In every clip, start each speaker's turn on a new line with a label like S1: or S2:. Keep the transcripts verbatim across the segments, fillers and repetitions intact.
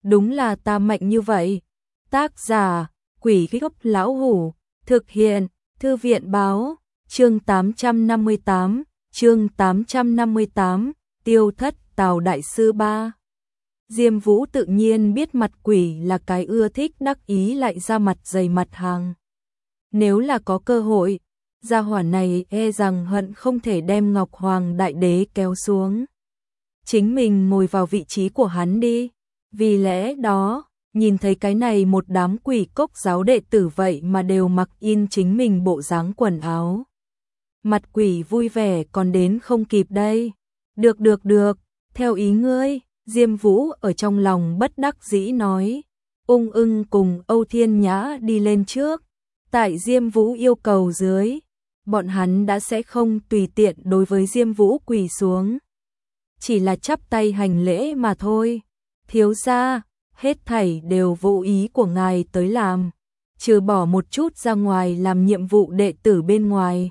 S1: đúng là ta mạnh như vậy. Tác giả, Quỷ Gốc Lão Hủ, thực hiện, Thư viện báo, chương tám trăm năm mươi tám, chương tám trăm năm mươi tám, tiêu thất Tào Đại Sư ba. Diêm Vũ tự nhiên biết mặt quỷ là cái ưa thích đắc ý lại ra mặt dày mặt hàng. Nếu là có cơ hội, gia hỏa này e rằng hận không thể đem Ngọc Hoàng Đại Đế kéo xuống. Chính mình ngồi vào vị trí của hắn đi. Vì lẽ đó, nhìn thấy cái này một đám quỷ cốc giáo đệ tử vậy mà đều mặc in chính mình bộ dáng quần áo. Mặt quỷ vui vẻ còn đến không kịp đây. Được được được, theo ý ngươi, Diêm Vũ ở trong lòng bất đắc dĩ nói. Ung Ưng cùng Âu Thiên Nhã đi lên trước. Tại Diêm Vũ yêu cầu dưới, bọn hắn đã sẽ không tùy tiện đối với Diêm Vũ quỳ xuống. Chỉ là chắp tay hành lễ mà thôi. Thiếu gia, hết thảy đều vô ý của ngài tới làm, trừ bỏ một chút ra ngoài làm nhiệm vụ đệ tử bên ngoài.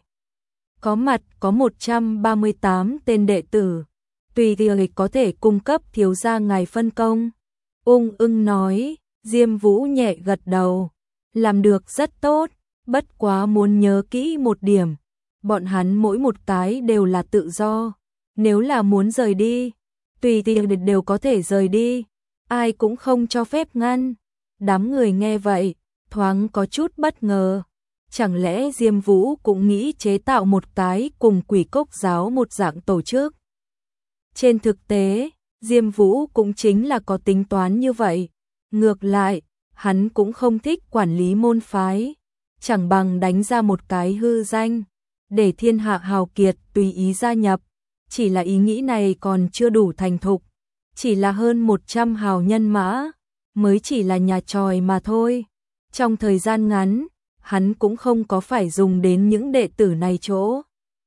S1: Có mặt có một trăm ba mươi tám tên đệ tử, tùy thời có thể cung cấp thiếu gia ngài phân công. Ung Ưng nói. Diêm Vũ nhẹ gật đầu, làm được rất tốt, bất quá muốn nhớ kỹ một điểm, bọn hắn mỗi một cái đều là tự do, nếu là muốn rời đi, tùy tiện đều có thể rời đi, ai cũng không cho phép ngăn. Đám người nghe vậy, thoáng có chút bất ngờ, chẳng lẽ Diêm Vũ cũng nghĩ chế tạo một cái cùng quỷ cốc giáo một dạng tổ chức. Trên thực tế, Diêm Vũ cũng chính là có tính toán như vậy, ngược lại, hắn cũng không thích quản lý môn phái, chẳng bằng đánh ra một cái hư danh, để thiên hạ hào kiệt tùy ý gia nhập, chỉ là ý nghĩ này còn chưa đủ thành thục, chỉ là hơn một trăm hào nhân mã, mới chỉ là nhà tròi mà thôi. Trong thời gian ngắn, hắn cũng không có phải dùng đến những đệ tử này chỗ.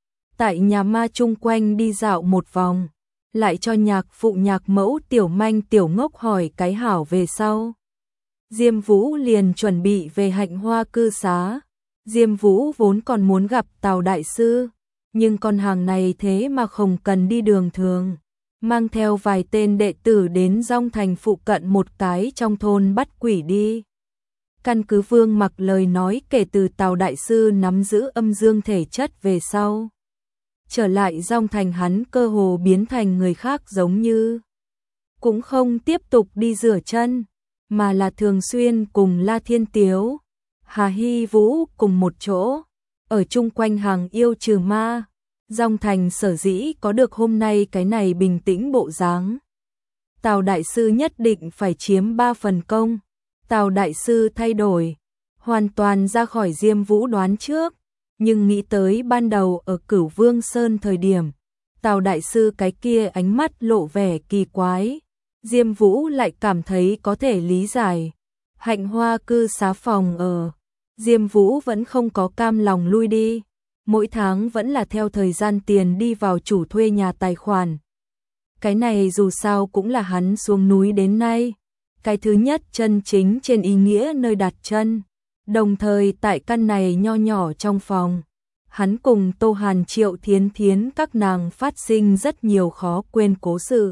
S1: Tại nhà ma chung quanh đi dạo một vòng, lại cho nhạc phụ nhạc mẫu tiểu manh tiểu ngốc hỏi cái hảo về sau. Diêm Vũ liền chuẩn bị về Hạnh Hoa cư xá. Diêm Vũ vốn còn muốn gặp Tào Đại Sư, nhưng con hàng này thế mà không cần đi đường thường, mang theo vài tên đệ tử đến Dong Thành phụ cận một cái trong thôn bắt quỷ đi. Căn cứ Vương Mặc lời nói, kể từ Tào Đại Sư nắm giữ âm dương thể chất về sau, trở lại Dong Thành hắn cơ hồ biến thành người khác, giống như cũng không tiếp tục đi rửa chân, mà là thường xuyên cùng La Thiên Tiếu, Hà Hy Vũ cùng một chỗ, ở chung quanh hàng yêu trừ ma. Dong Thành sở dĩ có được hôm nay cái này bình tĩnh bộ dáng, Tào Đại Sư nhất định phải chiếm ba phần công. Tào Đại Sư thay đổi, hoàn toàn ra khỏi Diêm Vũ đoán trước, nhưng nghĩ tới ban đầu ở Cửu Vương Sơn thời điểm, Tào Đại Sư cái kia ánh mắt lộ vẻ kỳ quái, Diêm Vũ lại cảm thấy có thể lý giải. Hạnh Hoa cư xá phòng ở, Diêm Vũ vẫn không có cam lòng lui đi, mỗi tháng vẫn là theo thời gian tiền đi vào chủ thuê nhà tài khoản. Cái này dù sao cũng là hắn xuống núi đến nay cái thứ nhất chân chính trên ý nghĩa nơi đặt chân. Đồng thời tại căn này nho nhỏ trong phòng, hắn cùng Tô Hàn, Triệu Thiến Thiến các nàng phát sinh rất nhiều khó quên cố sự.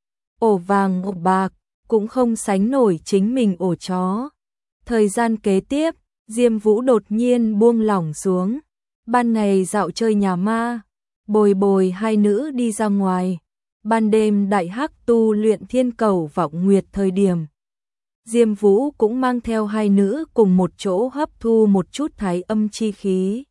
S1: Ổ vàng ổ bạc, cũng không sánh nổi chính mình ổ chó. Thời gian kế tiếp, Diêm Vũ đột nhiên buông lỏng xuống. Ban ngày dạo chơi nhà ma, bồi bồi hai nữ đi ra ngoài. Ban đêm đại hắc tu luyện thiên cầu vọng nguyệt thời điểm, Diêm Vũ cũng mang theo hai nữ cùng một chỗ hấp thu một chút thái âm chi khí.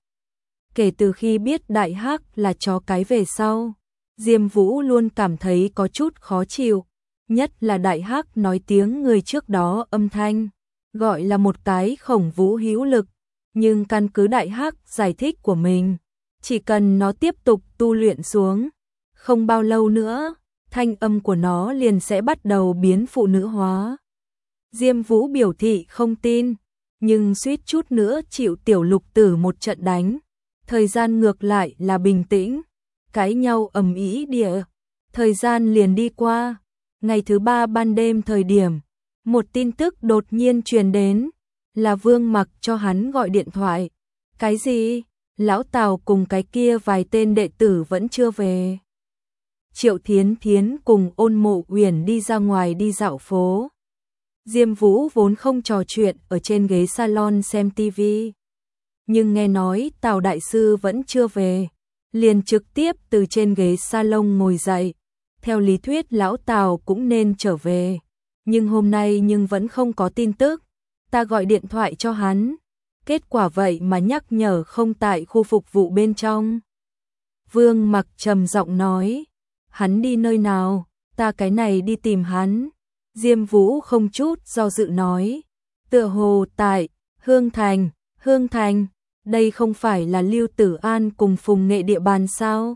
S1: Kể từ khi biết đại hắc là chó cái về sau, Diêm Vũ luôn cảm thấy có chút khó chịu, nhất là đại hắc nói tiếng người trước đó âm thanh, gọi là một cái khổng vũ hữu lực, nhưng căn cứ đại hắc giải thích của mình, chỉ cần nó tiếp tục tu luyện xuống, không bao lâu nữa, thanh âm của nó liền sẽ bắt đầu biến phụ nữ hóa. Diêm Vũ biểu thị không tin, nhưng suýt chút nữa chịu tiểu lục tử một trận đánh. Thời gian ngược lại là bình tĩnh, cãi nhau ầm ĩ địa. Thời gian liền đi qua, ngày thứ ba ban đêm thời điểm, một tin tức đột nhiên truyền đến, là Vương Mặc cho hắn gọi điện thoại. Cái gì? Lão Tào cùng cái kia vài tên đệ tử vẫn chưa về. Triệu Thiến Thiến cùng Ôn Mộ Uyển đi ra ngoài đi dạo phố. Diêm Vũ vốn không trò chuyện ở trên ghế salon xem tivi, nhưng nghe nói Tào đại sư vẫn chưa về, liền trực tiếp từ trên ghế salon ngồi dậy. Theo lý thuyết lão Tào cũng nên trở về, nhưng hôm nay nhưng vẫn không có tin tức. Ta gọi điện thoại cho hắn, kết quả vậy mà nhắc nhở không tại khu phục vụ bên trong. Vương Mặc trầm giọng nói, hắn đi nơi nào, ta cái này đi tìm hắn. Diêm Vũ không chút do dự nói, tựa hồ tại Hương Thành. Hương Thành, đây không phải là Lưu Tử An cùng Phùng Nghệ địa bàn sao?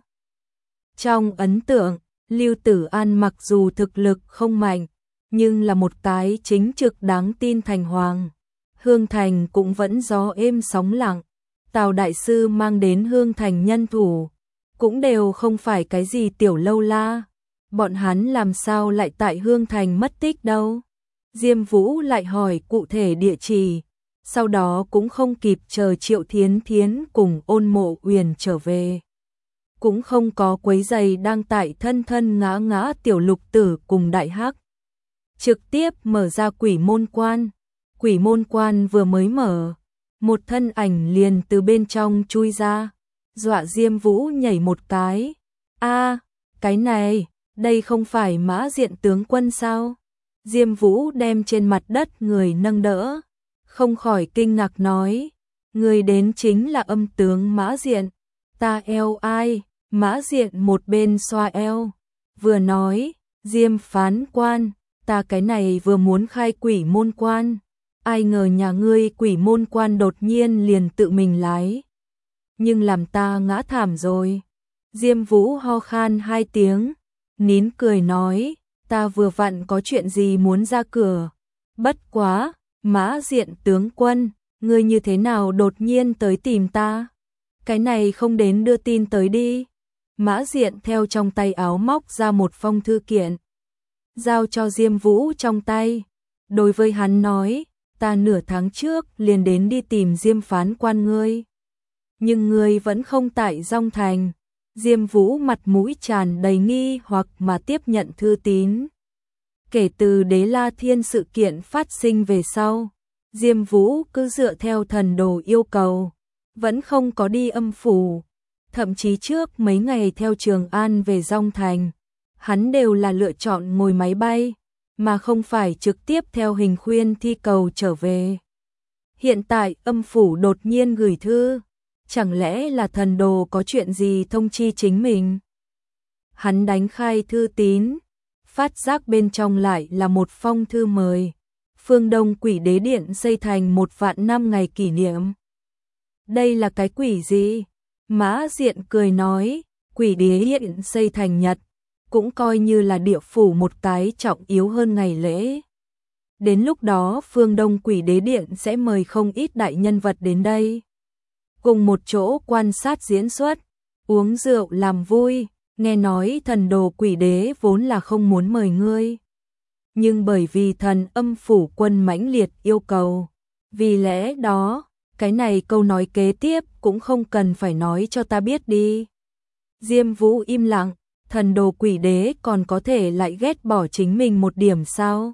S1: Trong ấn tượng, Lưu Tử An mặc dù thực lực không mạnh, nhưng là một cái chính trực đáng tin thành hoàng. Hương Thành cũng vẫn gió êm sóng lặng. Tào đại sư mang đến Hương Thành nhân thủ, cũng đều không phải cái gì tiểu lâu la. Bọn hắn làm sao lại tại Hương Thành mất tích đâu? Diêm Vũ lại hỏi cụ thể địa chỉ, sau đó cũng không kịp chờ Triệu Thiến Thiến cùng Ôn Mộ Uyển trở về. Cũng không có quấy giày đang tại thân thân ngã ngã tiểu lục tử cùng đại hắc. Trực tiếp mở ra quỷ môn quan. Quỷ môn quan vừa mới mở, một thân ảnh liền từ bên trong chui ra, dọa Diêm Vũ nhảy một cái. A, cái này, đây không phải Mã Diện tướng quân sao? Diêm Vũ đem trên mặt đất người nâng đỡ, không khỏi kinh ngạc nói, người đến chính là âm tướng Mã Diện. Ta eo ai? Mã Diện một bên xoa eo, vừa nói, Diêm phán quan, ta cái này vừa muốn khai quỷ môn quan, ai ngờ nhà ngươi quỷ môn quan đột nhiên liền tự mình lái, nhưng làm ta ngã thảm rồi. Diêm Vũ ho khan hai tiếng, nín cười nói, ta vừa vặn có chuyện gì muốn ra cửa. Bất quá, Mã Diện tướng quân, ngươi như thế nào đột nhiên tới tìm ta? Cái này không đến đưa tin tới đi. Mã Diện theo trong tay áo móc ra một phong thư kiện, giao cho Diêm Vũ trong tay. Đối với hắn nói, ta nửa tháng trước liền đến đi tìm Diêm phán quan ngươi, nhưng ngươi vẫn không tại Dong Thành. Diêm Vũ mặt mũi tràn đầy nghi hoặc mà tiếp nhận thư tín. Kể từ Đế La Thiên sự kiện phát sinh về sau, Diêm Vũ cứ dựa theo thần đồ yêu cầu, vẫn không có đi âm phủ. Thậm chí trước mấy ngày theo Trường An về Dong Thành, hắn đều là lựa chọn ngồi máy bay, mà không phải trực tiếp theo hình khuyên thi cầu trở về. Hiện tại âm phủ đột nhiên gửi thư, chẳng lẽ là thần đồ có chuyện gì thông chi chính mình? Hắn đánh khai thư tín, phát giác bên trong lại là một phong thư mời. Phương Đông Quỷ Đế Điện xây thành một vạn năm ngày kỷ niệm. Đây là cái quỷ gì? Mã Diện cười nói, Quỷ Đế Điện xây thành Nhật, cũng coi như là địa phủ một cái trọng yếu hơn ngày lễ. Đến lúc đó Phương Đông Quỷ Đế Điện sẽ mời không ít đại nhân vật đến đây, cùng một chỗ quan sát diễn xuất, uống rượu làm vui. Nghe nói thần đồ Quỷ Đế vốn là không muốn mời ngươi, nhưng bởi vì thần âm phủ quân mãnh liệt yêu cầu, vì lẽ đó, cái này câu nói kế tiếp cũng không cần phải nói cho ta biết đi. Diêm Vũ im lặng, thần đồ Quỷ Đế còn có thể lại ghét bỏ chính mình một điểm sao?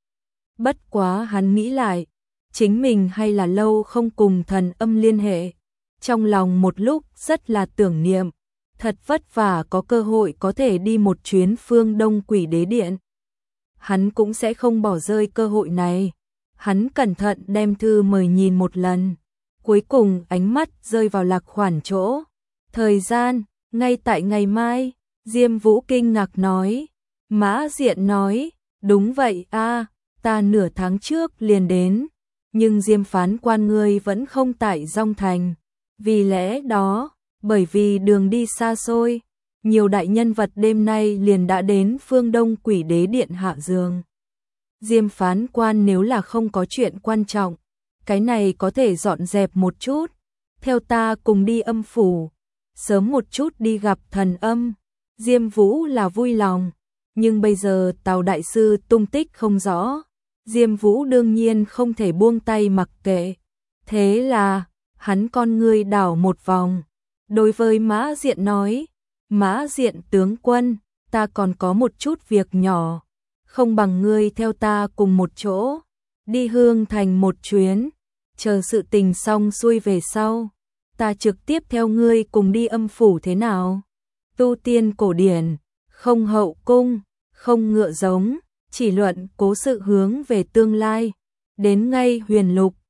S1: Bất quá hắn nghĩ lại, chính mình hay là lâu không cùng thần âm liên hệ, trong lòng một lúc rất là tưởng niệm, thật vất vả có cơ hội có thể đi một chuyến Phương Đông Quỷ Đế Điện. Hắn cũng sẽ không bỏ rơi cơ hội này. Hắn cẩn thận đem thư mời nhìn một lần, cuối cùng ánh mắt rơi vào Lạc Khoản chỗ. Thời gian, ngay tại ngày mai. Diêm Vũ kinh ngạc nói. Mã Diện nói, đúng vậy a, ta nửa tháng trước liền đến, nhưng Diêm phán quan ngươi vẫn không tại Dong Thành. Vì lẽ đó, bởi vì đường đi xa xôi, nhiều đại nhân vật đêm nay liền đã đến Phương Đông Quỷ Đế Điện hạ giường. Diêm phán quan nếu là không có chuyện quan trọng, cái này có thể dọn dẹp một chút, theo ta cùng đi âm phủ, sớm một chút đi gặp thần âm. Diêm Vũ là vui lòng, nhưng bây giờ Tào đại sư tung tích không rõ, Diêm Vũ đương nhiên không thể buông tay mặc kệ. Thế là, hắn con ngươi đảo một vòng, đối với Mã Diện nói, Mã Diện tướng quân, ta còn có một chút việc nhỏ, không bằng ngươi theo ta cùng một chỗ, đi Hương Thành một chuyến, chờ sự tình xong xuôi về sau, ta trực tiếp theo ngươi cùng đi âm phủ thế nào? Tu tiên cổ điển, không hậu cung, không ngựa giống, chỉ luận cố sự hướng về tương lai, đến ngay huyền lục,